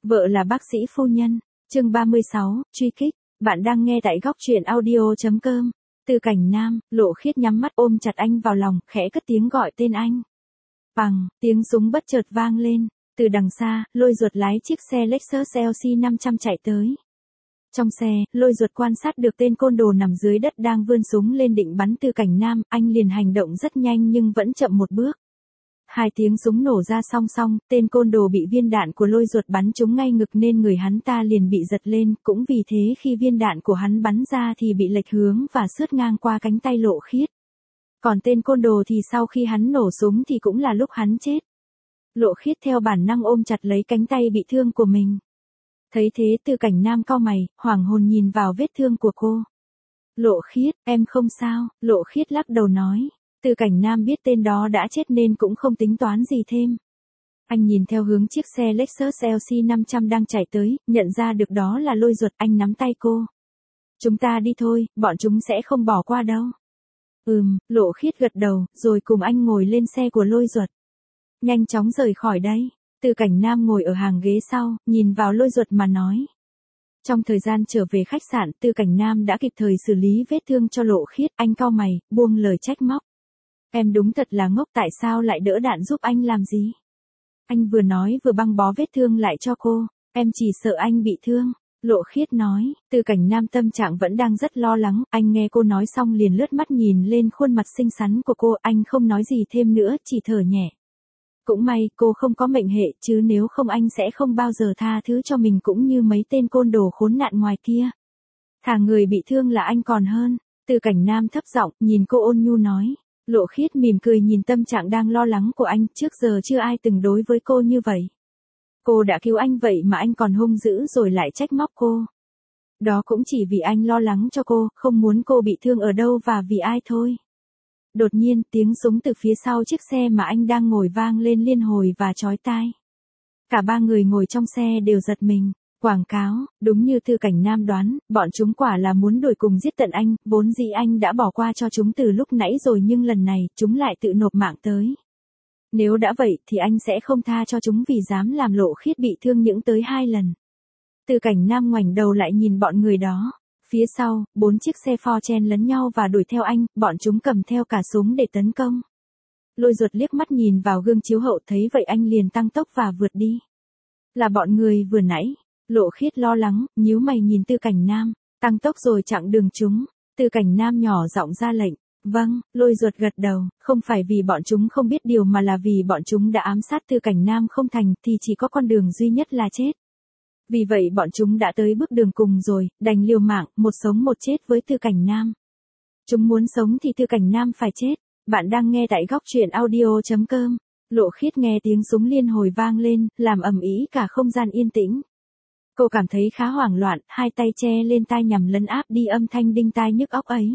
Vợ là bác sĩ phu nhân. Chương 36, truy kích. Bạn đang nghe tại góc truyện audio.com. Từ Cảnh Nam, Lộ Khiết nhắm mắt ôm chặt anh vào lòng, khẽ cất tiếng gọi tên anh. Bằng, tiếng súng bất chợt vang lên. Từ đằng xa, Lôi Duật lái chiếc xe Lexus LC 500 chạy tới. Trong xe, Lôi Duật quan sát được tên côn đồ nằm dưới đất đang vươn súng lên định bắn Từ Cảnh Nam, anh liền hành động rất nhanh nhưng vẫn chậm một bước. Hai tiếng súng nổ ra song song, tên côn đồ bị viên đạn của Lôi Duật bắn trúng ngay ngực nên người hắn ta liền bị giật lên, cũng vì thế khi viên đạn của hắn bắn ra thì bị lệch hướng và xước ngang qua cánh tay Lộ Khiết. Còn tên côn đồ thì sau khi hắn nổ súng thì cũng là lúc hắn chết. Lộ Khiết theo bản năng ôm chặt lấy cánh tay bị thương của mình. Thấy thế Từ Cảnh Nam cau mày, hoảng hồn nhìn vào vết thương của cô. Lộ Khiết, em không sao, Lộ Khiết lắc đầu nói. Từ Cảnh Nam biết tên đó đã chết nên cũng không tính toán gì thêm. Anh nhìn theo hướng chiếc xe Lexus LC 500 đang chạy tới, nhận ra được đó là Lôi Duật, anh nắm tay cô. Chúng ta đi thôi, bọn chúng sẽ không bỏ qua đâu. Lộ Khiết gật đầu, rồi cùng anh ngồi lên xe của Lôi Duật. Nhanh chóng rời khỏi đây. Từ Cảnh Nam ngồi ở hàng ghế sau, nhìn vào Lôi Duật mà nói. Trong thời gian trở về khách sạn, Từ Cảnh Nam đã kịp thời xử lý vết thương cho Lộ Khiết, anh cau mày, buông lời trách móc. Em đúng thật là ngốc, tại sao lại đỡ đạn giúp anh làm gì? Anh vừa nói vừa băng bó vết thương lại cho cô, em chỉ sợ anh bị thương. Lộ Khiết nói, Từ Cảnh Nam tâm trạng vẫn đang rất lo lắng, anh nghe cô nói xong liền lướt mắt nhìn lên khuôn mặt xinh xắn của cô, anh không nói gì thêm nữa, chỉ thở nhẹ. Cũng may cô không có mệnh hệ, chứ nếu không anh sẽ không bao giờ tha thứ cho mình cũng như mấy tên côn đồ khốn nạn ngoài kia. Thà người bị thương là anh còn hơn. Từ Cảnh Nam thấp giọng, nhìn cô ôn nhu nói. Lộ Khiết mỉm cười nhìn tâm trạng đang lo lắng của anh, trước giờ chưa ai từng đối với cô như vậy. Cô đã cứu anh vậy mà anh còn hung dữ rồi lại trách móc cô. Đó cũng chỉ vì anh lo lắng cho cô, không muốn cô bị thương ở đâu và vì ai thôi. Đột nhiên, tiếng súng từ phía sau chiếc xe mà anh đang ngồi vang lên liên hồi và chói tai. Cả ba người ngồi trong xe đều giật mình. Quảng cáo, đúng như Từ Cảnh Nam đoán, bọn chúng quả là muốn đuổi cùng giết tận anh, vốn dĩ anh đã bỏ qua cho chúng từ lúc nãy rồi nhưng lần này, chúng lại tự nộp mạng tới. Nếu đã vậy thì anh sẽ không tha cho chúng vì dám làm Lộ Khiết bị thương những tới 2 lần. Từ Cảnh Nam ngoảnh đầu lại nhìn bọn người đó. Phía sau, 4 chiếc xe Ford chen lấn nhau và đuổi theo anh, bọn chúng cầm theo cả súng để tấn công. Lôi Duật liếc mắt nhìn vào gương chiếu hậu thấy vậy anh liền tăng tốc và vượt đi. Là bọn người vừa nãy. Lộ Khiết lo lắng, nhíu mày nhìn Từ Cảnh Nam, tăng tốc rồi chặn đường chúng. Từ Cảnh Nam nhỏ giọng ra lệnh. Vâng, Lôi Duật gật đầu, không phải vì bọn chúng không biết điều mà là vì bọn chúng đã ám sát Từ Cảnh Nam không thành thì chỉ có con đường duy nhất là chết. Vì vậy bọn chúng đã tới bước đường cùng rồi, đành liều mạng, một sống một chết với Từ Cảnh Nam. Chúng muốn sống thì Từ Cảnh Nam phải chết. Bạn đang nghe tại góc truyện audio.com. Lộ Khiết nghe tiếng súng liên hồi vang lên, làm ầm ĩ cả không gian yên tĩnh. Cô cảm thấy khá hoảng loạn, hai tay che lên tai nhằm lấn áp đi âm thanh đinh tai nhức óc ấy.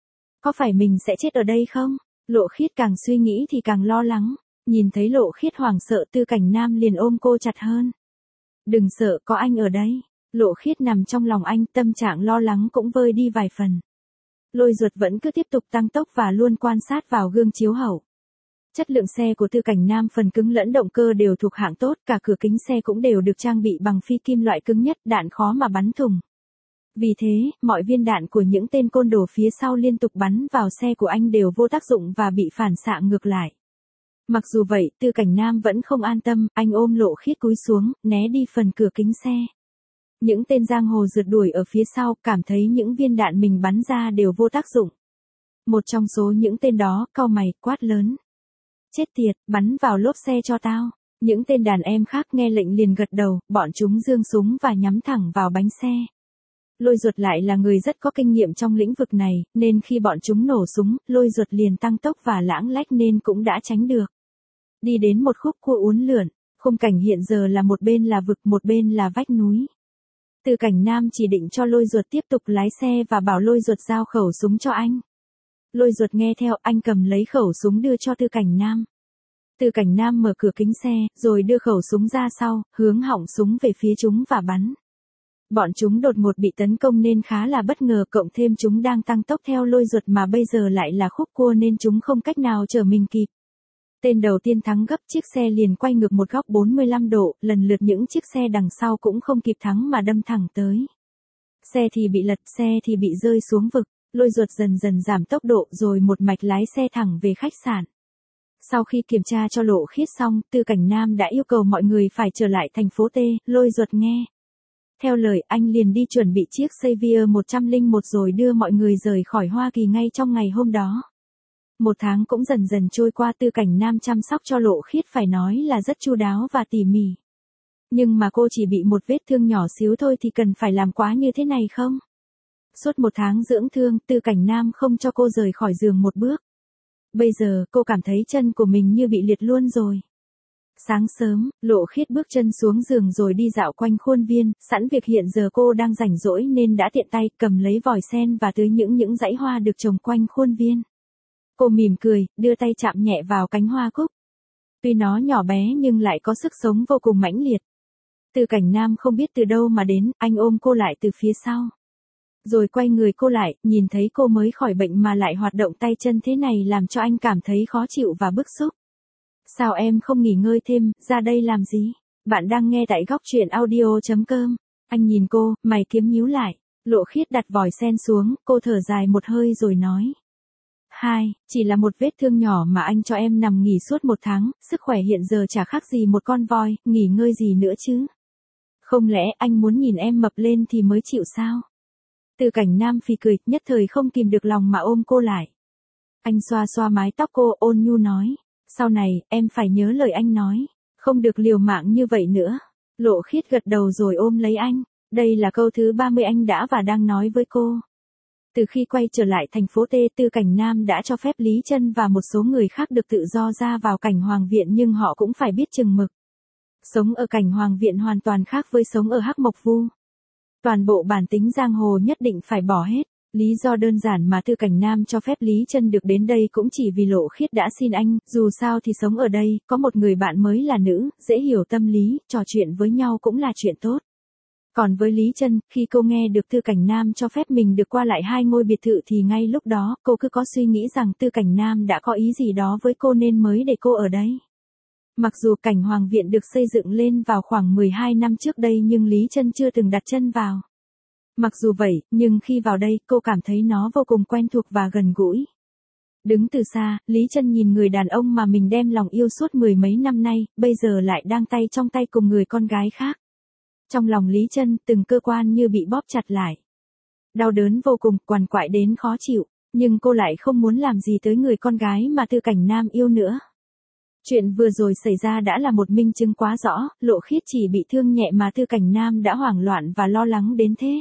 Có phải mình sẽ chết ở đây không? Lộ Khiết càng suy nghĩ thì càng lo lắng. Nhìn thấy Lộ Khiết hoảng sợ Từ Cảnh Nam liền ôm cô chặt hơn. Đừng sợ, có anh ở đây. Lộ Khiết nằm trong lòng anh, tâm trạng lo lắng cũng vơi đi vài phần. Lôi Duật vẫn cứ tiếp tục tăng tốc và luôn quan sát vào gương chiếu hậu. Chất lượng xe của Từ Cảnh Nam phần cứng lẫn động cơ đều thuộc hạng tốt, cả cửa kính xe cũng đều được trang bị bằng phi kim loại cứng nhất, đạn khó mà bắn thủng. Vì thế, mọi viên đạn của những tên côn đồ phía sau liên tục bắn vào xe của anh đều vô tác dụng và bị phản xạ ngược lại. Mặc dù vậy, Từ Cảnh Nam vẫn không an tâm, anh ôm Lộ Khiết cúi xuống, né đi phần cửa kính xe. Những tên giang hồ rượt đuổi ở phía sau, cảm thấy những viên đạn mình bắn ra đều vô tác dụng. Một trong số những tên đó, cau mày, quát lớn. Chết tiệt, bắn vào lốp xe cho tao. Những tên đàn em khác nghe lệnh liền gật đầu, bọn chúng giương súng và nhắm thẳng vào bánh xe. Lôi Duật lại là người rất có kinh nghiệm trong lĩnh vực này, nên khi bọn chúng nổ súng, Lôi Duật liền tăng tốc và lãng lách nên cũng đã tránh được. Đi đến một khúc cua uốn lượn, khung cảnh hiện giờ là một bên là vực, một bên là vách núi. Từ Cảnh Nam chỉ định cho Lôi Duật tiếp tục lái xe và bảo Lôi Duật giao khẩu súng cho anh. Lôi Duật nghe theo, anh cầm lấy khẩu súng đưa cho Từ Cảnh Nam. Từ Cảnh Nam mở cửa kính xe, rồi đưa khẩu súng ra sau, hướng họng súng về phía chúng và bắn. Bọn chúng đột ngột bị tấn công nên khá là bất ngờ, cộng thêm chúng đang tăng tốc theo Lôi Duật mà bây giờ lại là khúc cua nên chúng không cách nào chở mình kịp. Tên đầu tiên thắng gấp, chiếc xe liền quay ngược một góc 45 độ, lần lượt những chiếc xe đằng sau cũng không kịp thắng mà đâm thẳng tới. Xe thì bị lật, xe thì bị rơi xuống vực, Lôi Duật dần dần giảm tốc độ rồi một mạch lái xe thẳng về khách sạn. Sau khi kiểm tra cho Lộ Khiết xong, Tư Cảnh Nam đã yêu cầu mọi người phải trở lại thành phố T, Lôi Duật nghe. Theo lời anh liền đi chuẩn bị chiếc Xavier 101 rồi đưa mọi người rời khỏi Hoa Kỳ ngay trong ngày hôm đó. Một tháng cũng dần dần trôi qua, Tư Cảnh Nam chăm sóc cho Lộ Khiết phải nói là rất chu đáo và tỉ mỉ. Nhưng mà cô chỉ bị một vết thương nhỏ xíu thôi thì cần phải làm quá như thế này không? Suốt một tháng dưỡng thương, Tư Cảnh Nam không cho cô rời khỏi giường một bước. Bây giờ, cô cảm thấy chân của mình như bị liệt luôn rồi. Sáng sớm, Lộ Khiết bước chân xuống giường rồi đi dạo quanh khuôn viên, sẵn việc hiện giờ cô đang rảnh rỗi nên đã tiện tay cầm lấy vòi sen và tưới những dãy hoa được trồng quanh khuôn viên. Cô mỉm cười, đưa tay chạm nhẹ vào cánh hoa cúc. Tuy nó nhỏ bé nhưng lại có sức sống vô cùng mãnh liệt. Tư Cảnh Nam không biết từ đâu mà đến, anh ôm cô lại từ phía sau. Rồi quay người cô lại, nhìn thấy cô mới khỏi bệnh mà lại hoạt động tay chân thế này làm cho anh cảm thấy khó chịu và bức xúc. Sao em không nghỉ ngơi thêm, ra đây làm gì? Bạn đang nghe tại góc truyện audio.com. Anh nhìn cô, mày kiếm nhíu lại. Lộ Khiết đặt vòi sen xuống, cô thở dài một hơi rồi nói. Chỉ là một vết thương nhỏ mà anh cho em nằm nghỉ suốt một tháng, sức khỏe hiện giờ chả khác gì một con voi, nghỉ ngơi gì nữa chứ? Không lẽ anh muốn nhìn em mập lên thì mới chịu sao? Tư Cảnh Nam phì cười, nhất thời không kìm được lòng mà ôm cô lại. Anh xoa xoa mái tóc cô, ôn nhu nói. Sau này, em phải nhớ lời anh nói. Không được liều mạng như vậy nữa. Lộ Khiết gật đầu rồi ôm lấy anh. Đây là câu thứ 30 anh đã và đang nói với cô. Từ khi quay trở lại thành phố T, Tư Cảnh Nam đã cho phép Lý Trân và một số người khác được tự do ra vào Cảnh Hoàng Viện nhưng họ cũng phải biết chừng mực. Sống ở Cảnh Hoàng Viện hoàn toàn khác với sống ở Hắc Mộc Vu. Toàn bộ bản tính giang hồ nhất định phải bỏ hết. Lý do đơn giản mà Tư Cảnh Nam cho phép Lý Trân được đến đây cũng chỉ vì Lộ Khiết đã xin anh, dù sao thì sống ở đây, có một người bạn mới là nữ, dễ hiểu tâm lý, trò chuyện với nhau cũng là chuyện tốt. Còn với Lý Trân, khi cô nghe được Tư Cảnh Nam cho phép mình được qua lại 2 ngôi biệt thự thì ngay lúc đó, cô cứ có suy nghĩ rằng Tư Cảnh Nam đã có ý gì đó với cô nên mới để cô ở đây. Mặc dù Cảnh Hoàng Viện được xây dựng lên vào khoảng 12 năm trước đây nhưng Lý Trân chưa từng đặt chân vào. Mặc dù vậy, nhưng khi vào đây, cô cảm thấy nó vô cùng quen thuộc và gần gũi. Đứng từ xa, Lý Trân nhìn người đàn ông mà mình đem lòng yêu suốt 10 mấy năm nay, bây giờ lại đang tay trong tay cùng người con gái khác. Trong lòng Lý Trân, từng cơ quan như bị bóp chặt lại. Đau đớn vô cùng, quằn quại đến khó chịu, nhưng cô lại không muốn làm gì tới người con gái mà Tư Cảnh Nam yêu nữa. Chuyện vừa rồi xảy ra đã là một minh chứng quá rõ, Lộ Khiết chỉ bị thương nhẹ mà Tư Cảnh Nam đã hoảng loạn và lo lắng đến thế.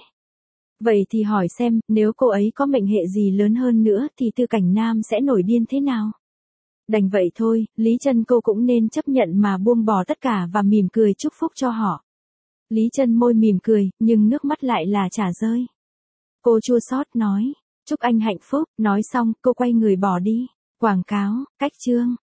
Vậy thì hỏi xem, nếu cô ấy có mệnh hệ gì lớn hơn nữa thì Tư Cảnh Nam sẽ nổi điên thế nào? Đành vậy thôi, Lý Trân cô cũng nên chấp nhận mà buông bỏ tất cả và mỉm cười chúc phúc cho họ. Lý Trân môi mỉm cười, nhưng nước mắt lại là chả rơi. Cô chua xót nói, chúc anh hạnh phúc, nói xong, cô quay người bỏ đi. Quảng cáo, cách chương.